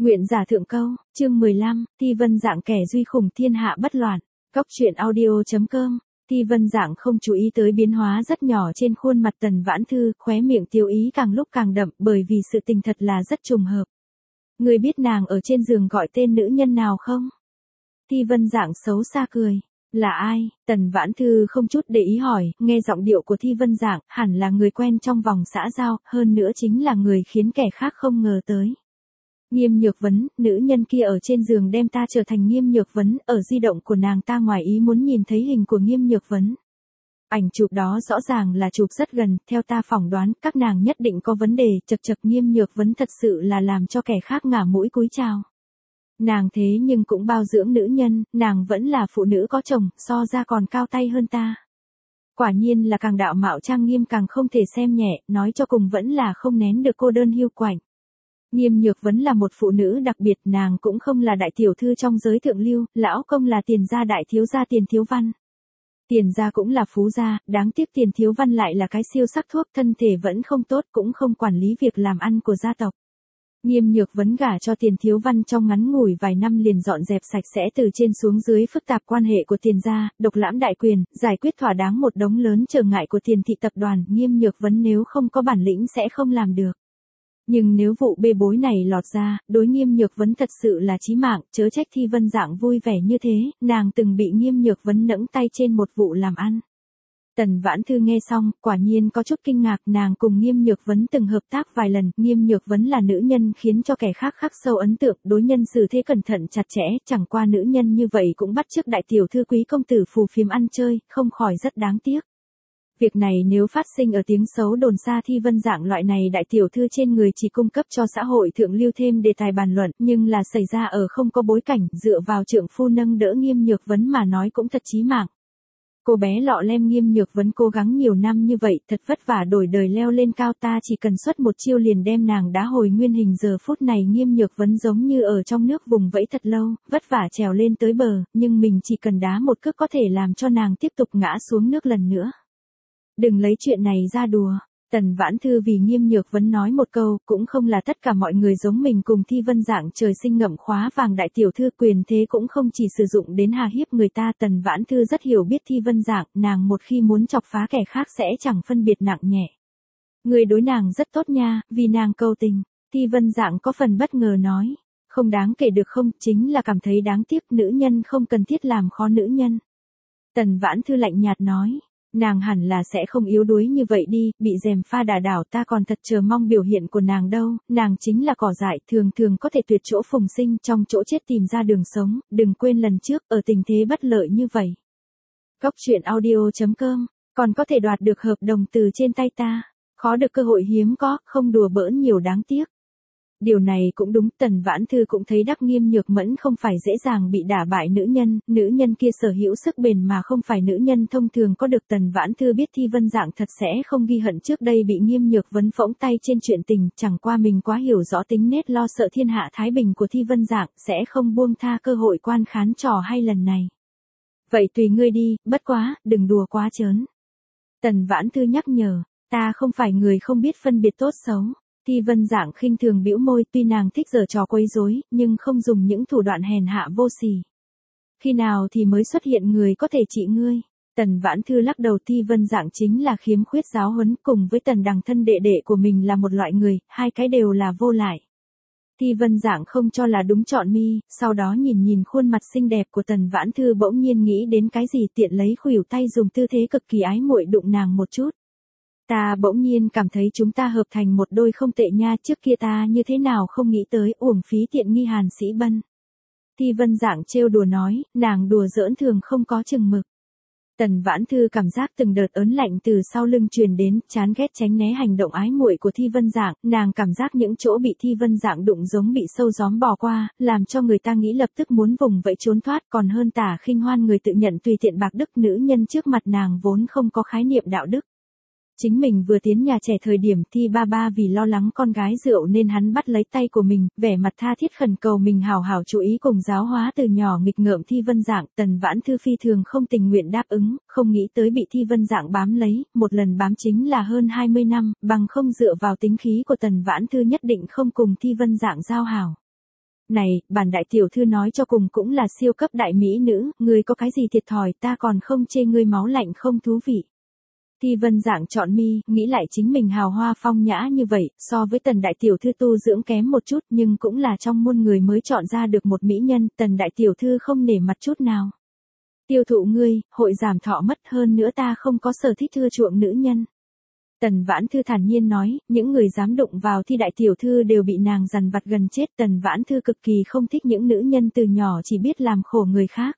Nguyện giả thượng câu, chương 15, Thi Vân Dạng kẻ duy khủng thiên hạ bất loạn. Cóc truyện audio.com. Thi Vân Dạng không chú ý tới biến hóa rất nhỏ trên khuôn mặt Tần Vãn Thư, khóe miệng tiêu ý càng lúc càng đậm bởi vì sự tình thật là rất trùng hợp. Người biết nàng ở trên giường gọi tên nữ nhân nào không? Thi Vân Dạng xấu xa cười. Là ai? Tần Vãn Thư không chút để ý hỏi, nghe giọng điệu của Thi Vân Dạng, hẳn là người quen trong vòng xã giao, hơn nữa chính là người khiến kẻ khác không ngờ tới. Nghiêm Nhược Vấn, nữ nhân kia ở trên giường đem ta trở thành Nghiêm Nhược Vấn, ở di động của nàng ta ngoài ý muốn nhìn thấy hình của Nghiêm Nhược Vấn. Ảnh chụp đó rõ ràng là chụp rất gần, theo ta phỏng đoán, các nàng nhất định có vấn đề, chật chật Nghiêm Nhược Vấn thật sự là làm cho kẻ khác ngả mũi cúi chào. Nàng thế nhưng cũng bao dưỡng nữ nhân, nàng vẫn là phụ nữ có chồng, so ra còn cao tay hơn ta. Quả nhiên là càng đạo mạo trang nghiêm càng không thể xem nhẹ, nói cho cùng vẫn là không nén được cô đơn hiu quạnh. Nghiêm Nhược Vấn là một phụ nữ đặc biệt, nàng cũng không là đại tiểu thư trong giới thượng lưu, lão công là Tiền gia đại thiếu gia Tiền Thiếu Văn. Tiền gia cũng là phú gia, đáng tiếc Tiền Thiếu Văn lại là cái siêu sắc thuốc, thân thể vẫn không tốt, cũng không quản lý việc làm ăn của gia tộc. Nghiêm Nhược Vấn gả cho Tiền Thiếu Văn trong ngắn ngủi vài năm liền dọn dẹp sạch sẽ từ trên xuống dưới phức tạp quan hệ của Tiền gia, độc lãm đại quyền, giải quyết thỏa đáng một đống lớn trở ngại của Tiền thị tập đoàn, Nghiêm Nhược Vấn nếu không có bản lĩnh sẽ không làm được. Nhưng nếu vụ bê bối này lọt ra, đối Nghiêm Nhược Vấn thật sự là chí mạng, chớ trách Thi Vân Dạng vui vẻ như thế, nàng từng bị Nghiêm Nhược Vấn nẫng tay trên một vụ làm ăn. Tần Vãn Thư nghe xong, quả nhiên có chút kinh ngạc, nàng cùng Nghiêm Nhược Vấn từng hợp tác vài lần, Nghiêm Nhược Vấn là nữ nhân khiến cho kẻ khác khắc sâu ấn tượng, đối nhân xử thế cẩn thận chặt chẽ, chẳng qua nữ nhân như vậy cũng bắt chước đại tiểu thư quý công tử phù phiếm ăn chơi, không khỏi rất đáng tiếc. Việc này nếu phát sinh ở tiếng xấu đồn xa Thi Vân Dạng loại này đại tiểu thư trên người chỉ cung cấp cho xã hội thượng lưu thêm đề tài bàn luận, nhưng là xảy ra ở không có bối cảnh, dựa vào trượng phu nâng đỡ Nghiêm Nhược Vấn mà nói cũng thật chí mạng. Cô bé lọ lem Nghiêm Nhược Vấn cố gắng nhiều năm như vậy, thật vất vả đổi đời leo lên cao, ta chỉ cần xuất một chiêu liền đem nàng đá hồi nguyên hình. Giờ phút này Nghiêm Nhược Vấn giống như ở trong nước vùng vẫy thật lâu, vất vả trèo lên tới bờ, nhưng mình chỉ cần đá một cước có thể làm cho nàng tiếp tục ngã xuống nước lần nữa. Đừng lấy chuyện này ra đùa. Tần Vãn Thư vì Nghiêm Nhược Vấn nói một câu, cũng không là tất cả mọi người giống mình cùng Thi Vân Dạng trời sinh ngậm khóa vàng đại tiểu thư, quyền thế cũng không chỉ sử dụng đến hà hiếp người ta. Tần Vãn Thư rất hiểu biết Thi Vân Dạng, nàng một khi muốn chọc phá kẻ khác sẽ chẳng phân biệt nặng nhẹ. Người đối nàng rất tốt nha, vì nàng cầu tình. Thi Vân Dạng có phần bất ngờ nói, không đáng kể được không, chính là cảm thấy đáng tiếc, nữ nhân không cần thiết làm khó nữ nhân. Tần Vãn Thư lạnh nhạt nói. Nàng hẳn là sẽ không yếu đuối như vậy đi, bị gièm pha đả đảo, ta còn thật chờ mong biểu hiện của nàng đâu, nàng chính là cỏ dại, thường thường có thể tuyệt chỗ phùng sinh, trong chỗ chết tìm ra đường sống, đừng quên lần trước, ở tình thế bất lợi như vậy. Cóc truyện audio.com, còn có thể đoạt được hợp đồng từ trên tay ta, khó được cơ hội hiếm có, không đùa bỡn nhiều đáng tiếc. Điều này cũng đúng, Tần Vãn Thư cũng thấy đắc Nghiêm Nhược Mẫn không phải dễ dàng bị đả bại nữ nhân kia sở hữu sức bền mà không phải nữ nhân thông thường có được. Tần Vãn Thư biết Thi Vân Dạng thật sẽ không ghi hận trước đây bị Nghiêm Nhược Vấn phỗng tay trên chuyện tình, chẳng qua mình quá hiểu rõ tính nết lo sợ thiên hạ thái bình của Thi Vân Dạng, sẽ không buông tha cơ hội quan khán trò hay lần này. Vậy tùy ngươi đi, bất quá, đừng đùa quá trớn. Tần Vãn Thư nhắc nhở, ta không phải người không biết phân biệt tốt xấu. Thi Vân Dạng khinh thường bĩu môi, tuy nàng thích giở trò quấy rối, nhưng không dùng những thủ đoạn hèn hạ vô sỉ. Khi nào thì mới xuất hiện người có thể trị ngươi? Tần Vãn Thư lắc đầu. Thi Vân Dạng chính là khiếm khuyết giáo huấn, cùng với Tần Đằng thân đệ đệ của mình là một loại người, hai cái đều là vô lại. Thi Vân Dạng không cho là đúng chọn mi, sau đó nhìn khuôn mặt xinh đẹp của Tần Vãn Thư bỗng nhiên nghĩ đến cái gì, tiện lấy khuỷu tay dùng tư thế cực kỳ ái muội đụng nàng một chút. Ta bỗng nhiên cảm thấy chúng ta hợp thành một đôi không tệ nha, trước kia ta như thế nào không nghĩ tới, uổng phí tiện nghi Hàn Sĩ Bân. Thi Vân Dạng trêu đùa nói, nàng đùa giỡn thường không có chừng mực. Tần Vãn Thư cảm giác từng đợt ớn lạnh từ sau lưng truyền đến, chán ghét tránh né hành động ái muội của Thi Vân Dạng, nàng cảm giác những chỗ bị Thi Vân Dạng đụng giống bị sâu gióm bò qua, làm cho người ta nghĩ lập tức muốn vùng vẫy trốn thoát, còn hơn tả khinh hoan người tự nhận tùy tiện bạc đức. Nữ nhân trước mặt nàng vốn không có khái niệm đạo đức. Chính mình vừa tiến nhà trẻ thời điểm, Thi ba ba vì lo lắng con gái rượu nên hắn bắt lấy tay của mình, vẻ mặt tha thiết khẩn cầu mình hảo hảo chú ý cùng giáo hóa từ nhỏ nghịch ngợm Thi Vân Dạng. Tần Vãn Thư phi thường không tình nguyện đáp ứng, không nghĩ tới bị Thi Vân Dạng bám lấy, một lần bám chính là hơn 20 năm, bằng không dựa vào tính khí của Tần Vãn Thư nhất định không cùng Thi Vân Dạng giao hảo. Này, bản đại tiểu thư nói cho cùng cũng là siêu cấp đại mỹ nữ, ngươi có cái gì thiệt thòi, ta còn không chê ngươi máu lạnh không thú vị. Thi Vân Dạng chọn mi, nghĩ lại chính mình hào hoa phong nhã như vậy, so với Tần đại tiểu thư tu dưỡng kém một chút nhưng cũng là trong muôn người mới chọn ra được một mỹ nhân, Tần đại tiểu thư không nể mặt chút nào. Tiêu thụ ngươi, hội giảm thọ mất, hơn nữa ta không có sở thích thưa chuộng nữ nhân. Tần Vãn Thư thản nhiên nói, những người dám đụng vào Thi đại tiểu thư đều bị nàng dằn vặt gần chết. Tần Vãn Thư cực kỳ không thích những nữ nhân từ nhỏ chỉ biết làm khổ người khác.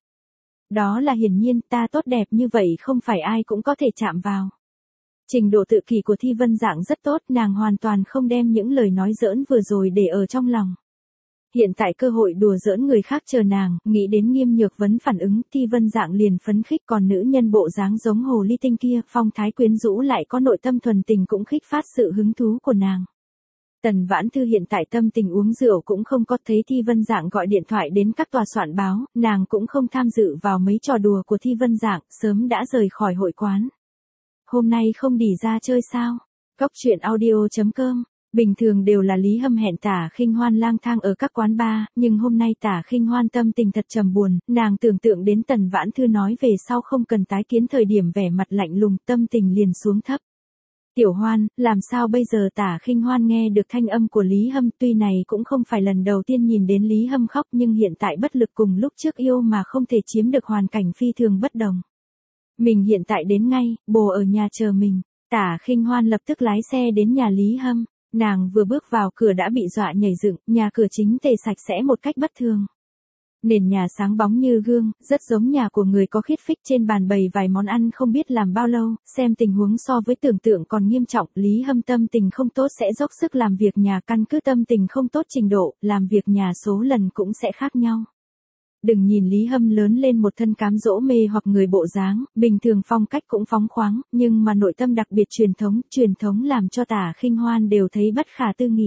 Đó là hiển nhiên, ta tốt đẹp như vậy không phải ai cũng có thể chạm vào. Trình độ tự kỷ của Thi Vân Dạng rất tốt, nàng hoàn toàn không đem những lời nói giỡn vừa rồi để ở trong lòng. Hiện tại cơ hội đùa giỡn người khác chờ nàng, nghĩ đến Nghiêm Nhược Vấn phản ứng, Thi Vân Dạng liền phấn khích, còn nữ nhân bộ dáng giống hồ ly tinh kia, phong thái quyến rũ lại có nội tâm thuần tình cũng khích phát sự hứng thú của nàng. Tần Vãn Thư hiện tại tâm tình uống rượu cũng không có, thấy Thi Vân Dạng gọi điện thoại đến các tòa soạn báo, nàng cũng không tham dự vào mấy trò đùa của Thi Vân Dạng, sớm đã rời khỏi hội quán. Hôm nay không đi ra chơi sao? Cóc truyện audio.com. Bình thường đều là Lý Hâm hẹn Tả Khinh Hoan lang thang ở các quán bar, nhưng hôm nay Tả Khinh Hoan tâm tình thật trầm buồn, nàng tưởng tượng đến Tần Vãn Thư nói về sau không cần tái kiến thời điểm vẻ mặt lạnh lùng, tâm tình liền xuống thấp. Tiểu Hoan, làm sao bây giờ? Tả Khinh Hoan nghe được thanh âm của Lý Hâm, tuy này cũng không phải lần đầu tiên nhìn đến Lý Hâm khóc nhưng hiện tại bất lực cùng lúc trước yêu mà không thể chiếm được hoàn cảnh phi thường bất đồng. Mình hiện tại đến ngay, bồ ở nhà chờ mình. Tả Khinh Hoan lập tức lái xe đến nhà Lý Hâm. Nàng vừa bước vào cửa đã bị dọa nhảy dựng, nhà cửa chính tề sạch sẽ một cách bất thường. Nền nhà sáng bóng như gương, rất giống nhà của người có khiết phích, trên bàn bày vài món ăn không biết làm bao lâu, xem tình huống so với tưởng tượng còn nghiêm trọng, Lý Hâm tâm tình không tốt sẽ dốc sức làm việc nhà, căn cứ tâm tình không tốt trình độ, làm việc nhà số lần cũng sẽ khác nhau. Đừng nhìn Lý Hâm lớn lên một thân cám dỗ mê hoặc người bộ dáng, bình thường phong cách cũng phóng khoáng, nhưng mà nội tâm đặc biệt truyền thống làm cho Tả Khinh Hoan đều thấy bất khả tư nghị.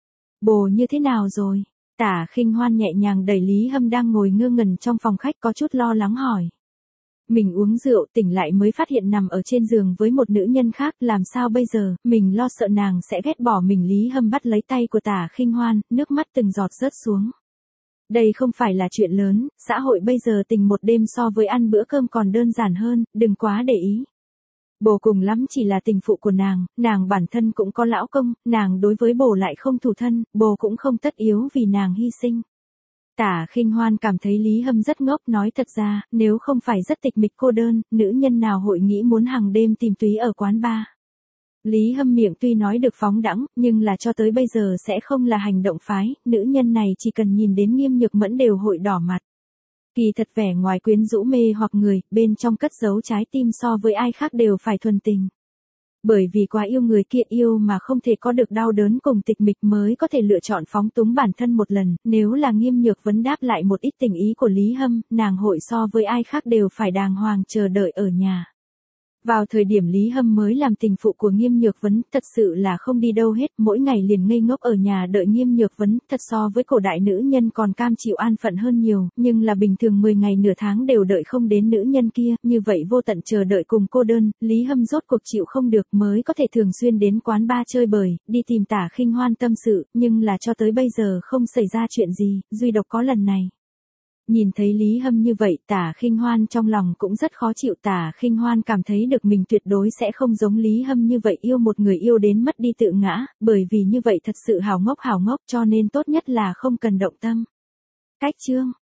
Bồ như thế nào rồi? Tả Khinh Hoan nhẹ nhàng đẩy Lý Hâm đang ngồi ngơ ngẩn trong phòng khách có chút lo lắng hỏi. Mình uống rượu tỉnh lại mới phát hiện nằm ở trên giường với một nữ nhân khác, làm sao bây giờ, mình lo sợ nàng sẽ ghét bỏ mình. Lý Hâm bắt lấy tay của Tả Khinh Hoan, nước mắt từng giọt rớt xuống. Đây không phải là chuyện lớn, xã hội bây giờ tình một đêm so với ăn bữa cơm còn đơn giản hơn, đừng quá để ý. Bồ cùng lắm chỉ là tình phụ của nàng bản thân cũng có lão công, nàng đối với bồ lại không thù thân, bồ cũng không tất yếu vì nàng hy sinh. Tả Khinh Hoan cảm thấy Lý Hâm rất ngốc, nói thật ra, nếu không phải rất tịch mịch cô đơn, nữ nhân nào hội nghĩ muốn hàng đêm tìm túy ở quán bar. Lý Hâm miệng tuy nói được phóng đãng, nhưng là cho tới bây giờ sẽ không là hành động phái, nữ nhân này chỉ cần nhìn đến Nghiêm Nhược Mẫn đều hội đỏ mặt. Kỳ thật vẻ ngoài quyến rũ mê hoặc người, bên trong cất giấu trái tim so với ai khác đều phải thuần tình. Bởi vì quá yêu người kia, yêu mà không thể có được đau đớn cùng tịch mịch mới có thể lựa chọn phóng túng bản thân một lần, nếu là Nghiêm Nhược Vấn đáp lại một ít tình ý của Lý Hâm, nàng hội so với ai khác đều phải đàng hoàng chờ đợi ở nhà. Vào thời điểm Lý Hâm mới làm tình phụ của Nghiêm Nhược Vấn, thật sự là không đi đâu hết, mỗi ngày liền ngây ngốc ở nhà đợi Nghiêm Nhược Vấn, thật so với cổ đại nữ nhân còn cam chịu an phận hơn nhiều, nhưng là bình thường 10 ngày nửa tháng đều đợi không đến nữ nhân kia, như vậy vô tận chờ đợi cùng cô đơn, Lý Hâm rốt cuộc chịu không được mới có thể thường xuyên đến quán bar chơi bời, đi tìm Tả Khinh Hoan tâm sự, nhưng là cho tới bây giờ không xảy ra chuyện gì, duy độc có lần này. Nhìn thấy Lý Hâm như vậy, Tả Khinh Hoan trong lòng cũng rất khó chịu. Tả Khinh Hoan cảm thấy được mình tuyệt đối sẽ không giống Lý Hâm như vậy yêu một người yêu đến mất đi tự ngã, bởi vì như vậy thật sự hào ngốc cho nên tốt nhất là không cần động tâm. Cách chương